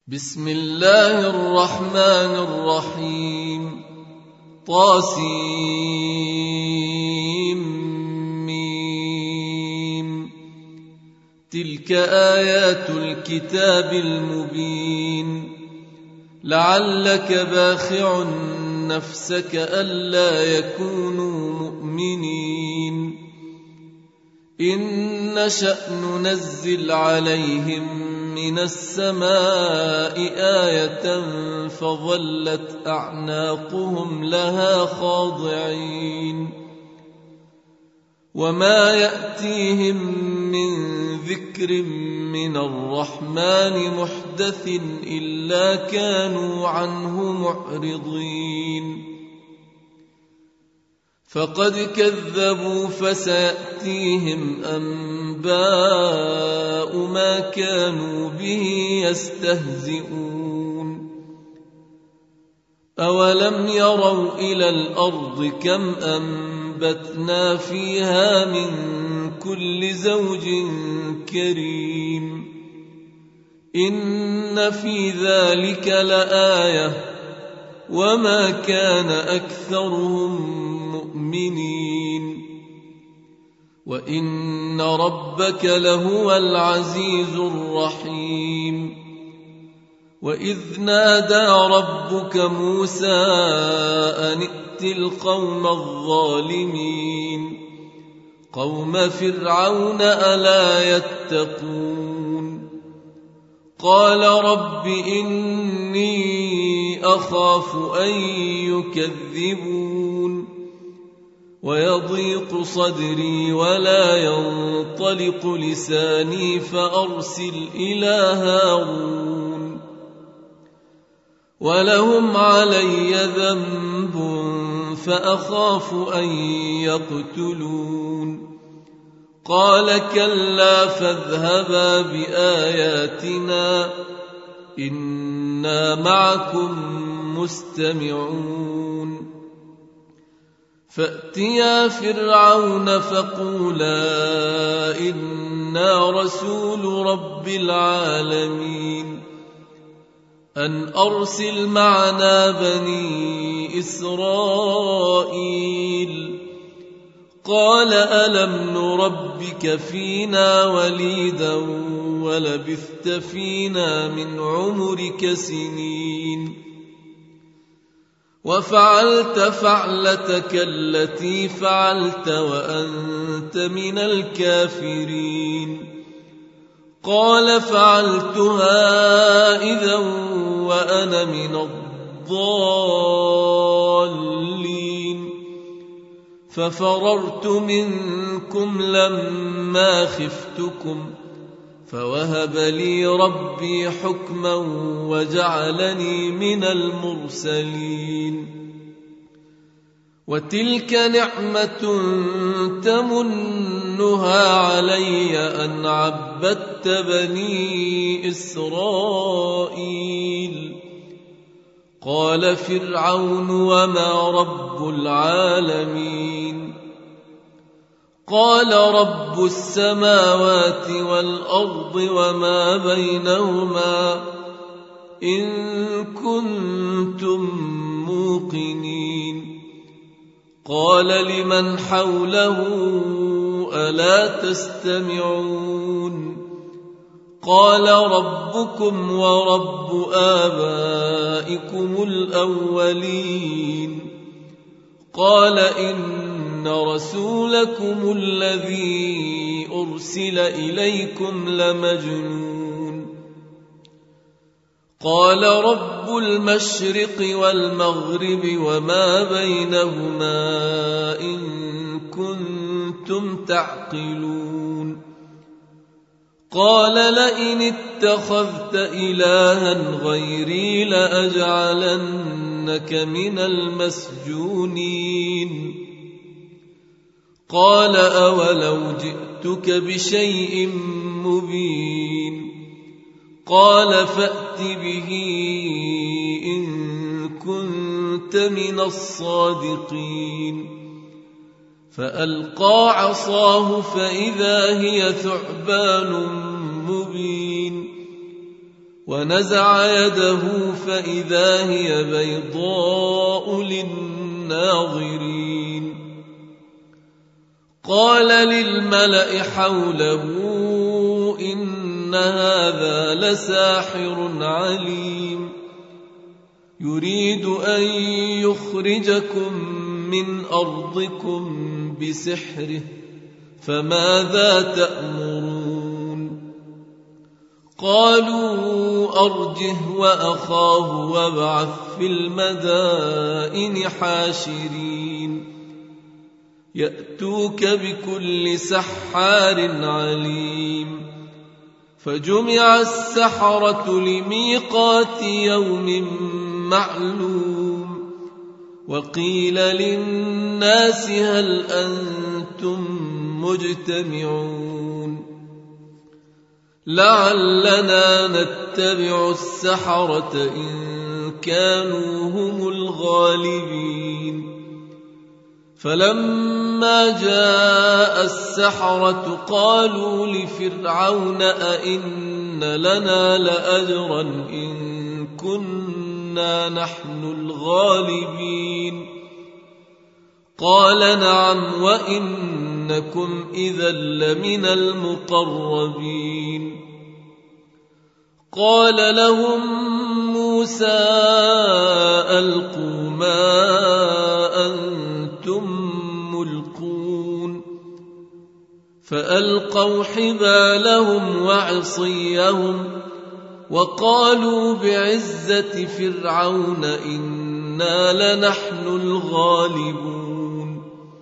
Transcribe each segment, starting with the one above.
بسم الله الرحمن الرحيم. طاسيم. تلك آيات الكتاب المبين. لعلك باخع نفسك ألا يكونوا مؤمنين. إن نشأ ننزل عليهم من السماء آية فظلت أعناقهم لها خاضعين. وما يأتيهم من ذكر من الرحمن محدث إلا كانوا عنه معرضين. فقد كذبوا فسيأتيهم أنباء ما كانوا به يستهزئون. أولم يروا إلى الأرض كم أنبتنا فيها من كل زوج كريم. إن في ذلك لآية وما كان أكثرهم مؤمنين. وإن ربك لهو العزيز الرحيم. وإذ نادى ربك موسى أن ائت القوم الظالمين قوم فرعون ألا يتقون. قال رب إني أخاف أن يكذبون ويضيق صدري ولا ينطلق لساني فأرسل إلى هارون ولهم علي ذنب فأخاف أن يقتلون. قال كلا فاذهبا بآياتنا إنا معكم مستمعون. فأتيا فرعون فقولا إنا رسول رب العالمين أن أرسل معنا بني إسرائيل. قال ألم نربك فينا وليدا ولبثت فينا من عمرك سنين وفعلت فعلتك التي فعلت وأنت من الكافرين. قال فعلتها إذا وأنا من الضالين. ففررت منكم لما خفتكم فوهب لي ربي حكما وجعلني من المرسلين. وتلك نعمة تمنها علي أن عبدت بني إسرائيل. قال فرعون وما رب العالمين. قال رب السماوات والأرض وما بينهما إن كنتم موقنين. قال لمن حوله ألا تستمعون. قال ربكم ورب آبائكم الأولين. قال إن رسولكم الذي أرسل إليكم لمجنون. قال رب المشرق والمغرب وما بينهما إن كنتم تعقلون. قال لئن اتخذت إلها غيري لأجعلنك من المسجونين. قال أولو جئتك بشيء مبين. قال فأت به إن كنت من الصادقين. فألقى عصاه فإذا هي ثعبان مبين ونزع يده فإذا هي بيضاء للناظرين. قال للملأ حوله إن هذا لساحر عليم يريد أن يخرجكم من أرضكم بسحره فماذا تأمرون؟ قالوا أرجه وأخاه وابعث في المدائن حاشرين يأتوك بكل سحار عليم. فجمع السحرة لميقات يوم معلوم وقيل للناس هل أنتم مجتمعون لعلنا نتبع السحرة إن كانوا هم الغالبين. فلما جاء السحرة قالوا لفرعون أئن لنا لأجرا إن كنا نحن الغالبين؟ قال نعم وإنكم إذا لمن المقربين. قال لهم موسى ألقوا ما أنتم ملقون فألقوا حبالهم وعصيهم وقالوا بعزة فرعون إنا لنحن الغالبون.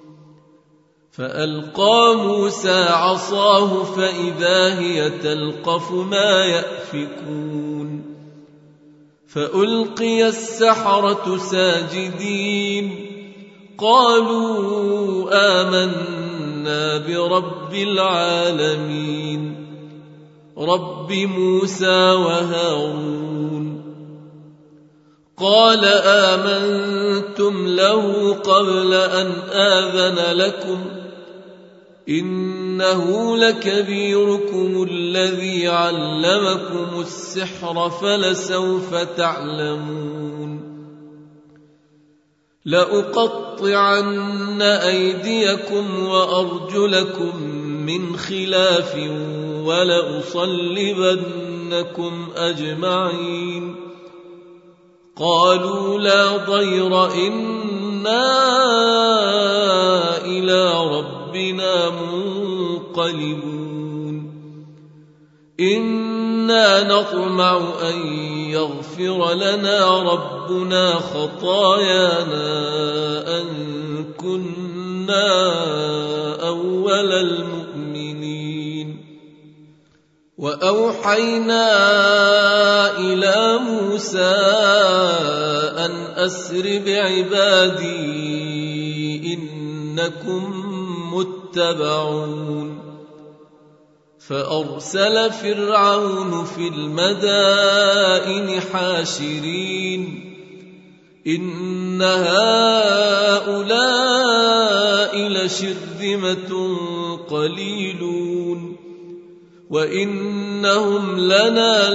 فألقى موسى عصاه فإذا هي تلقف ما يأفكون فألقي السحرة ساجدين قالوا آمنا برب العالمين رب موسى وهارون. قال آمنتم له قبل أن آذن لكم إنه لكبيركم الذي علمكم السحر فلسوف تعلمون لأقطعن أيديكم وأرجلكم من خلاف ولأصلبنكم أجمعين. قالوا لا ضير إنا إلى ربنا منقلبون إنا نطمع أن يغفر لنا ربنا خطايانا أن كنا أول المؤمنين. وأوحينا إلى موسى أن أسر بعبادي إنكم متبعون. فأرسل فرعون في المدائن حاشرين إن هؤلاء لشرذمة قليلون وإنهم لنا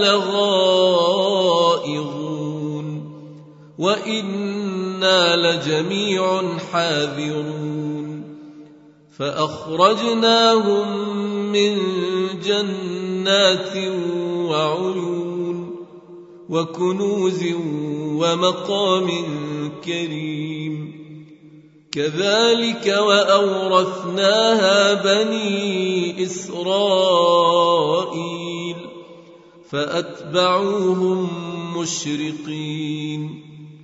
لغائظون وإنا لجميع حاذرون. فأخرجناهم من جنات وعيون وكنوز ومقام كريم كذلك وأورثناها بني إسرائيل فأتبعوهم مشرقين.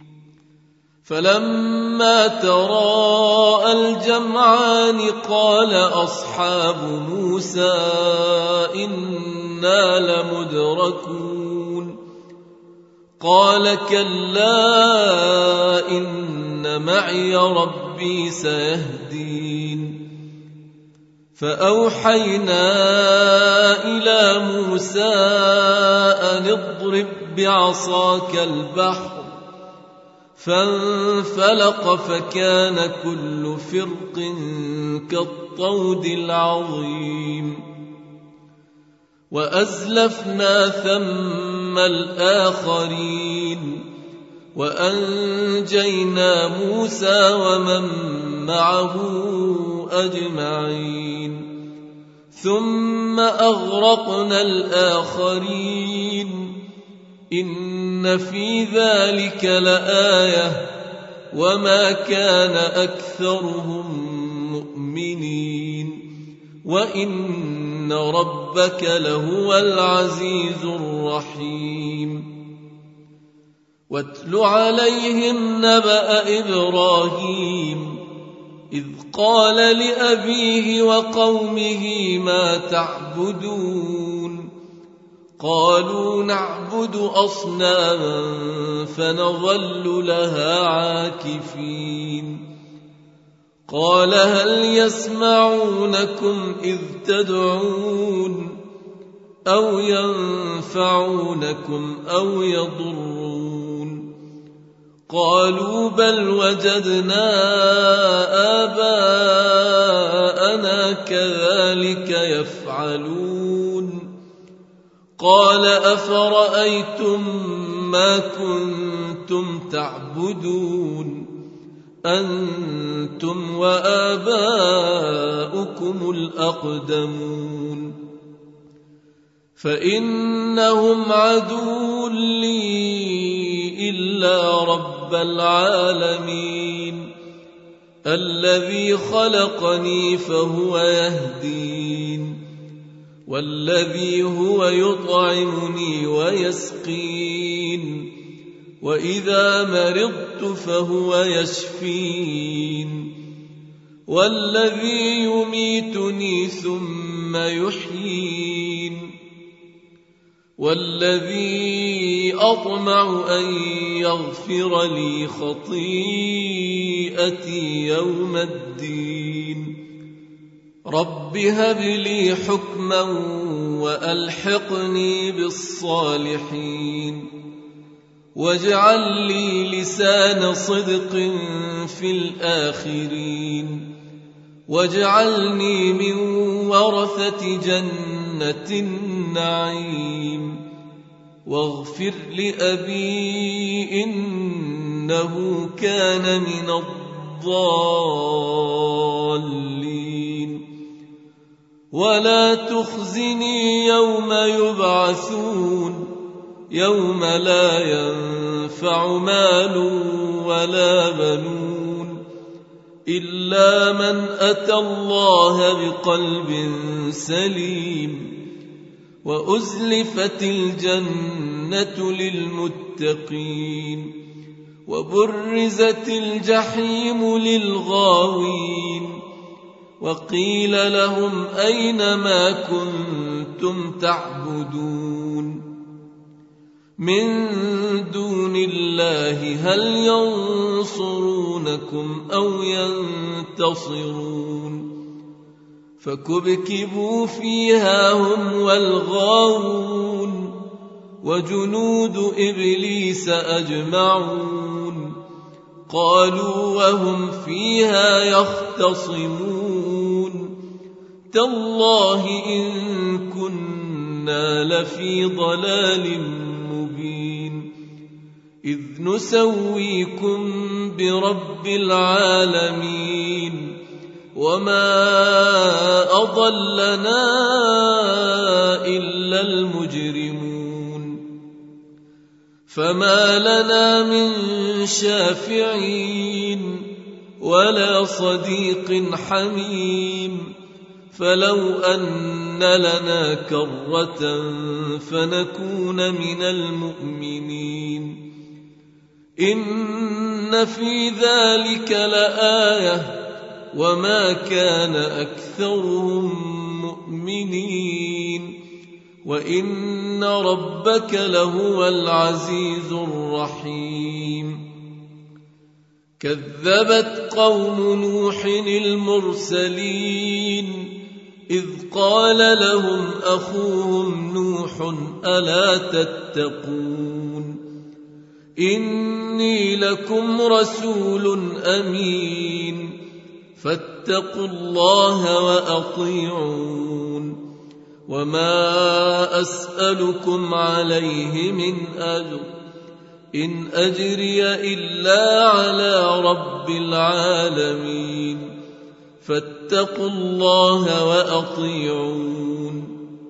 فلما تراءى الجمعان قال أصحاب موسى إنا لمدركون قال كلا إن معي ربي سيهدين. فأوحينا إلى موسى أن اضرب بعصاك البحر فانفلق فكان كل فرق كالطود العظيم. وأزلفنا ثم الآخرين وأنجينا موسى ومن معه أجمعين ثم أغرقنا الآخرين إن في ذلك لآية وما كان أكثرهم مؤمنين وإن ربك لهو العزيز الرحيم واتل عليهم نبأ إبراهيم إذ قال لأبيه وقومه ما تعبدون قالوا نعبد أصناما فنظل لها عاكفين قال هل يسمعونكم إذ تدعون أو ينفعونكم أو يضرون قالوا بل وجدنا آباءنا كذلك يفعلون قال أفرأيتم ما كنتم تعبدون أنتم وآباؤكم الأقدمون فإنهم عدو لي إلا رب العالمين الذي خلقني فهو يهدين والذي هو يطعمني ويسقين وإذا مرضت فهو يشفين والذي يميتني ثم يحيين والذي أطمع أن يغفر لي خطيئتي يوم الدين رب هب لي حكما وألحقني بالصالحين واجعل لي لسان صدق في الآخرين واجعلني من ورثة جنة النعيم واغفر لأبي إنه كان من الضالين ولا تخزني يوم يبعثون يوم لا ينفع مال ولا بنون إلا من أتى الله بقلب سليم وأزلفت الجنة للمتقين وبرزت الجحيم للغاوين وقيل لهم أين ما كنتم تعبدون من دون الله هل ينصرونكم أو ينتصرون فكبكبوا فيها هم والغاوون وجنود إبليس أجمعون قالوا وهم فيها يختصمون تالله إن كنا لفي ضلال مبين إذ نسويكم برب العالمين وما أضلنا إلا المجرمون فما لنا من شافعين ولا صديق حميم فلو أن لنا كرة فنكون من المؤمنين إن في ذلك لآية وما كان أكثرهم مؤمنين وإن ربك لهو العزيز الرحيم كذبت قوم نوح المرسلين إذ قال لهم أخوهم نوح ألا تتقون إني لكم رسول أمين فاتقوا الله وأطيعون وما أسألكم عليه من أجر إن أجري إلا على رب العالمين فاتقوا الله وأطيعون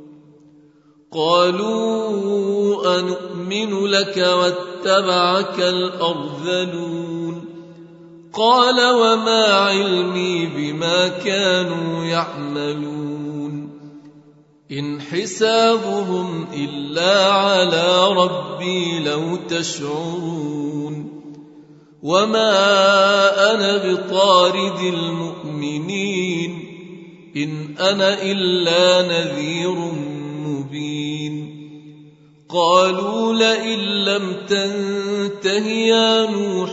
قالوا أنؤمن لك واتبعك الأرذلون قال وما علمي بما كانوا يعملون إن حسابهم إلا على ربي لو تشعرون وما أنا بطارد المؤمنين إن أنا إلا نذير مبين قالوا لئن لم تنته يا نوح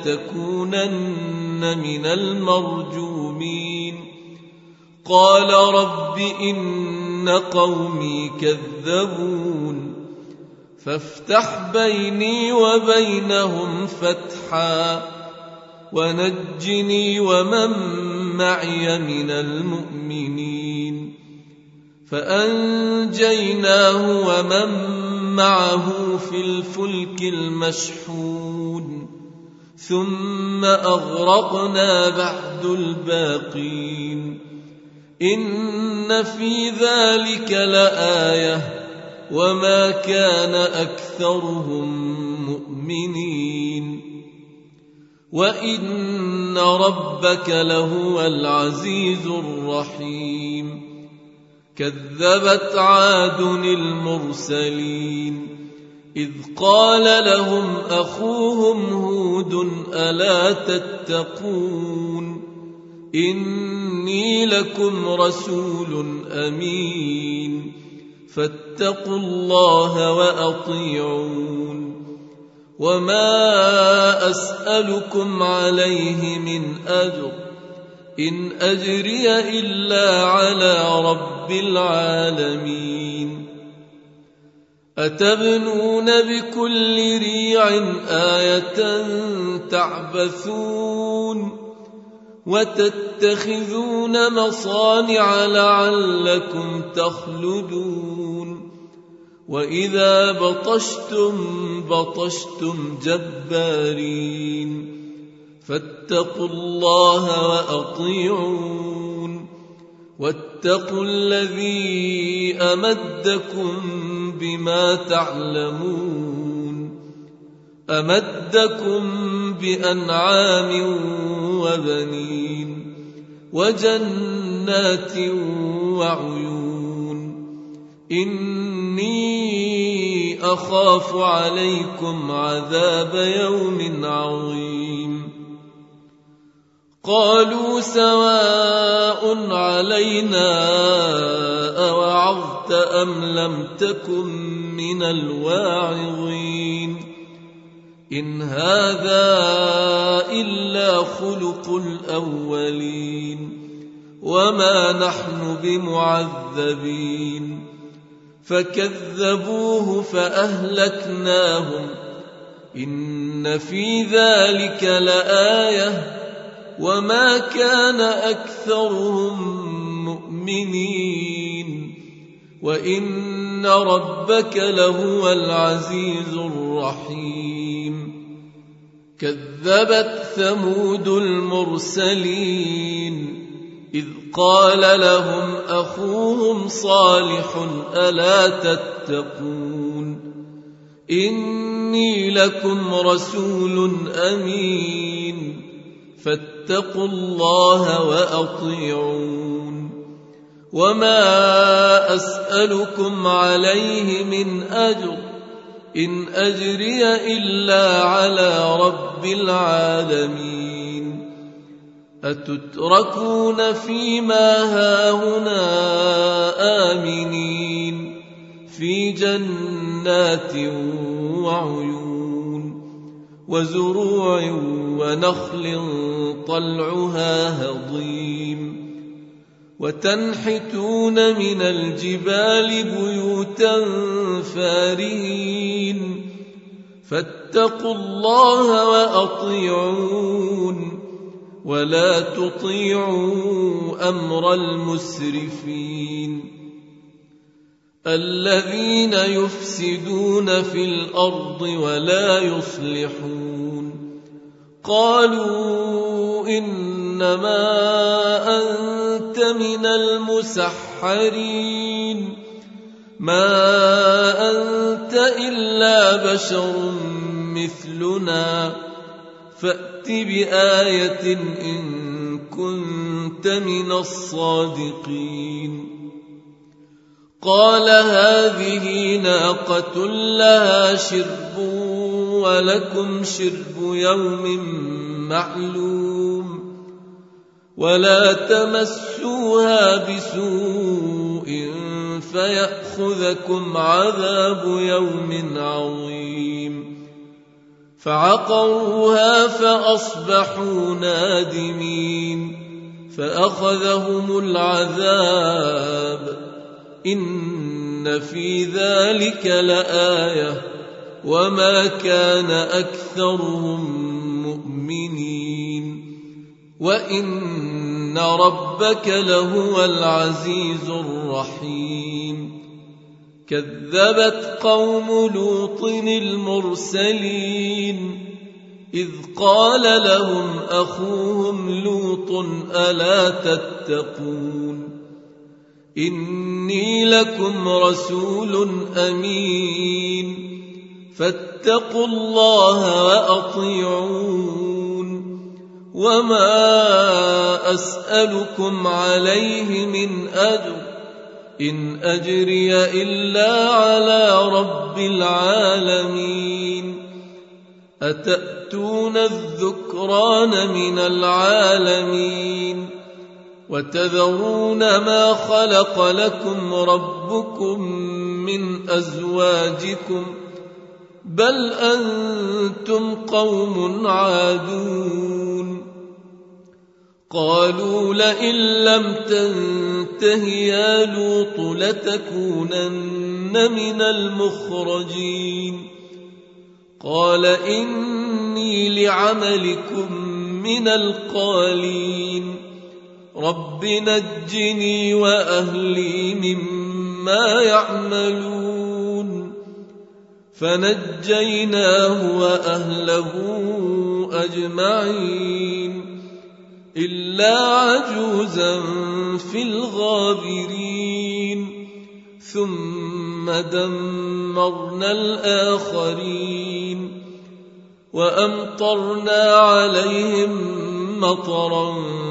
لتكونن من المرجومين قال رب إن قومي كذبون فافتح بيني وبينهم فتحا ونجني ومن معي من المؤمنين فأنجيناه ومن معه في الفلك المشحون ثم أغرقنا بعد الباقين إن في ذلك لآية وما كان أكثرهم مؤمنين وإن ربك لهو العزيز الرحيم كذبت عاد المرسلين إذ قال لهم أخوهم هود ألا تتقون إني لكم رسول أمين فاتقوا الله وأطيعون وما أسألكم عليه من أجر إن أجري إلا على رب العالمين أتبنون بكل ريع آية تعبثون وتتخذون مصانع لعلكم تخلدون وإذا بطشتم جبارين فاتقوا الله وأطيعون واتقوا الذي أمدكم بما تعلمون أمدكم بأنعام وبنين وجنات وعيون إني أخاف عليكم عذاب يوم عظيم قالوا سواء علينا أوعظت أم لم تكن من الواعظين إن هذا إلا خلق الأولين وما نحن بمعذبين فكذبوه فأهلكناهم إن في ذلك لآية وما كان أكثرهم مؤمنين وإن ربك لهو العزيز الرحيم كذبت ثمود المرسلين إذ قال لهم أخوهم صالح ألا تتقون إني لكم رسول أمين فاتقوا الله وأطيعون وما أسألكم عليه من أجر إن أجري إلا على رب العالمين أتتركون فيما هاهنا آمنين في جنات وعيون وزروع ونخل طلعها هضيم وتنحتون من الجبال بيوتا فارهين فاتقوا الله وأطيعون ولا تطيعوا أمر المسرفين الذين يفسدون في الأرض ولا يصلحون. قالوا إنما أنت من المسحرين ما أنت إلا بشر مثلنا فأت بآية إن كنت من الصادقين. قال هذه ناقة لها شرب ولكم شرب يوم معلوم ولا تمسوها بسوء فيأخذكم عذاب يوم عظيم. فعقروها فأصبحوا نادمين فأخذهم العذاب إن في ذلك لآية وما كان أكثرهم مؤمنين وإن ربك لهو العزيز الرحيم. كذبت قوم لوط المرسلين إذ قال لهم أخوهم لوط ألا تتقون إني لكم رسول أمين فاتقوا الله وأطيعون وما أسألكم عليه من أجر إن أجري إلا على رب العالمين. أتأتون الذكران من العالمين وتذرون ما خلق لكم ربكم من أزواجكم بل أنتم قوم عادون. قالوا لئن لم تنته يا لوط لتكونن من المخرجين. قال إني لعملكم من القالين رب نجني وأهلي مما يعملون. فنجيناه وأهله أجمعين إلا عجوزا في الغابرين ثم دمرنا الآخرين وأمطرنا عليهم مطرا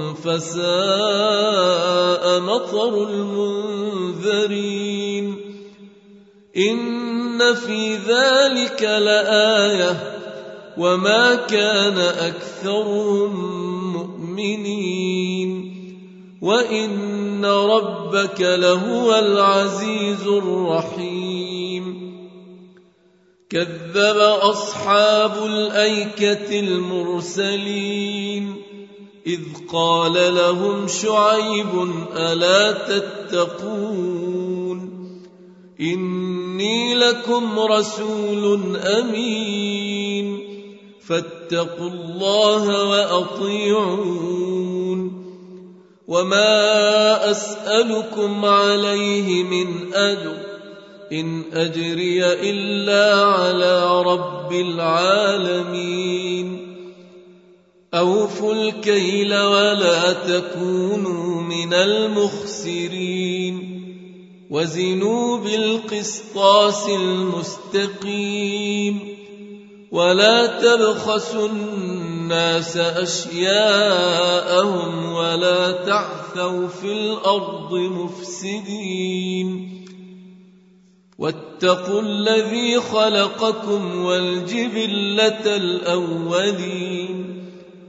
فساء مطر المنذرين. إن في ذلك لآية وما كان أكثرهم مؤمنين وإن ربك لهو العزيز الرحيم. كذب أصحاب الأيكة المرسلين إذ قال لهم شعيب ألا تتقون إني لكم رسول أمين فاتقوا الله وأطيعون وما أسألكم عليه من أجر إن أجري إلا على رب العالمين. أوفوا الكيل ولا تكونوا من المخسرين وزنوا بالقسطاس المستقيم ولا تبخسوا الناس أشياءهم ولا تعثوا في الأرض مفسدين واتقوا الذي خلقكم والجبلة الأولين.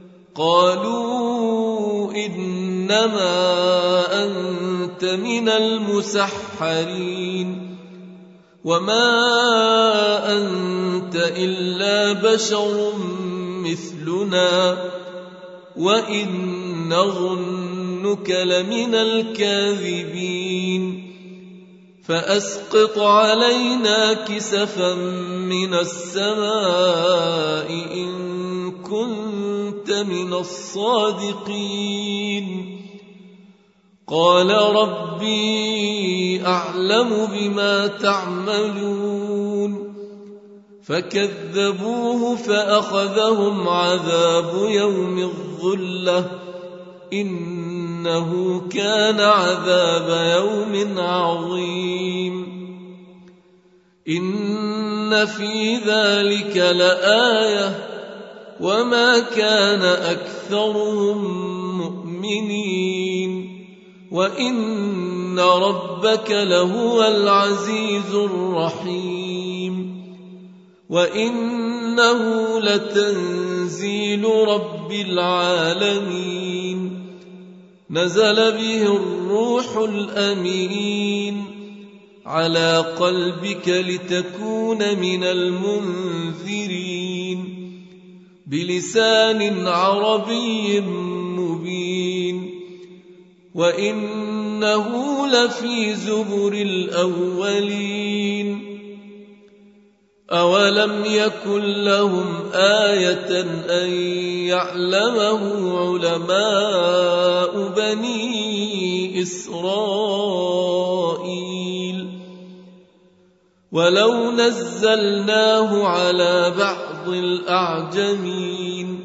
قالوا إنما أنت من المسحرين وما أنت إلا بشر مثلنا وإن نظنك لمن الكاذبين فأسقط علينا كسفا من السماء إن كنت من الصادقين. قال ربي أعلم بما تعملون فكذبوه فأخذهم عذاب يوم الظلة إنه كان عذاب يوم عظيم إن في ذلك لآية وما كان أكثرهم مؤمنين وإن ربك لهو العزيز الرحيم وإنه لتنزيل رب العالمين نزل به الروح الأمين على قلبك لتكون من المنذرين بلسان عربي مبين وإنه لفي زبر الأولين أولم يكن لهم آية أن يعلمه علماء بني إسرائيل ولو نزلناه على بعض الأعجمين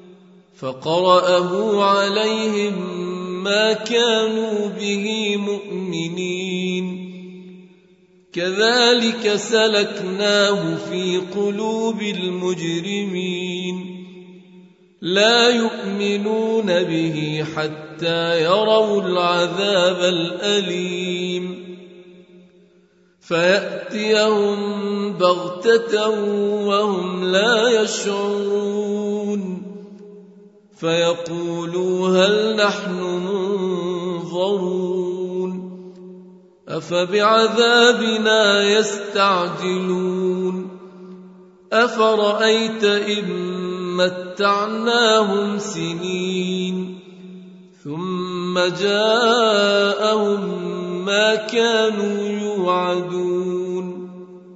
فقرأه عليهم ما كانوا به مؤمنين كذلك سلكناه في قلوب المجرمين لا يؤمنون به حتى يروا العذاب الأليم فيأتيهم بغتة وهم لا يشعرون فيقولوا هل نحن منظرون أفبعذابنا يستعجلون أفرأيت إن متعناهم سنين ثم جاءهم ما كانوا يوعدون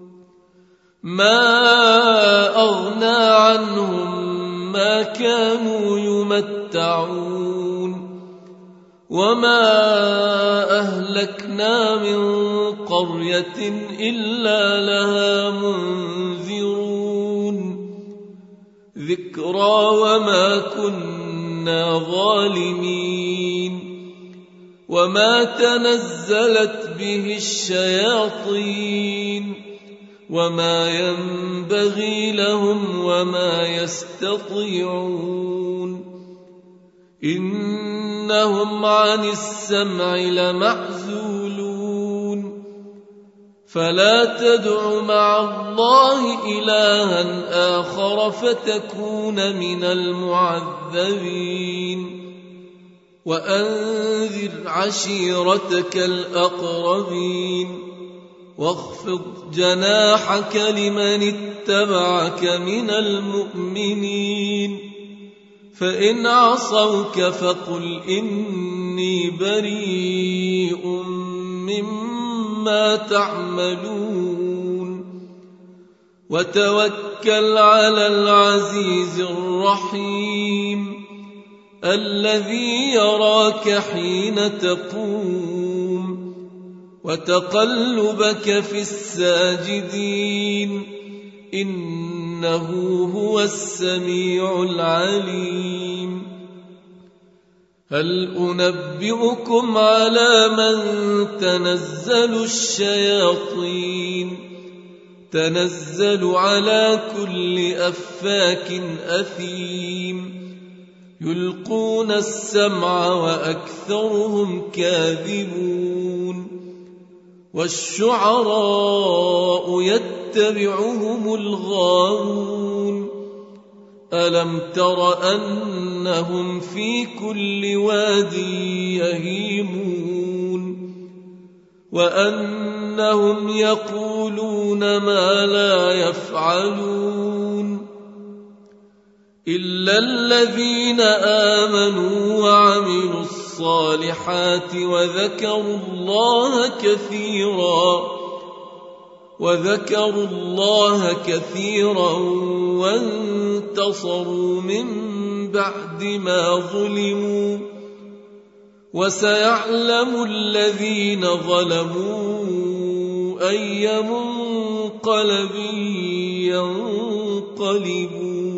ما أغنى عنهم ما كانوا يمتعون وما أهلكنا من قرية إلا لها منذرون ذكرى وما كنا ظالمين وما تنزلت به الشياطين وما ينبغي لهم وما يستطيعون إنهم عن السمع لمعزولون فلا تدع مع الله إلها آخر فتكون من المعذبين وأنذر عشيرتك الأقربين واخفض جناحك لمن اتبعك من المؤمنين فإن عصوك فقل إني بريء مما تعملون وتوكل على العزيز الرحيم الذي يراك حين تقوم وتقلبك في الساجدين إنه هو السميع العليم هل أنبئكم على من تنزل الشياطين تنزل على كل أفاك أثيم يلقون السمع وأكثرهم كاذبون والشعراء يتبعهم الغاوون ألم تر أنهم في كل واد يهيمون وأنهم يقولون ما لا يفعلون إلا الذين آمنوا وعملوا الصالحات وذكروا الله كثيرا وانتصروا من بعد ما ظلموا وسيعلم الذين ظلموا أي منقلب ينقلبون.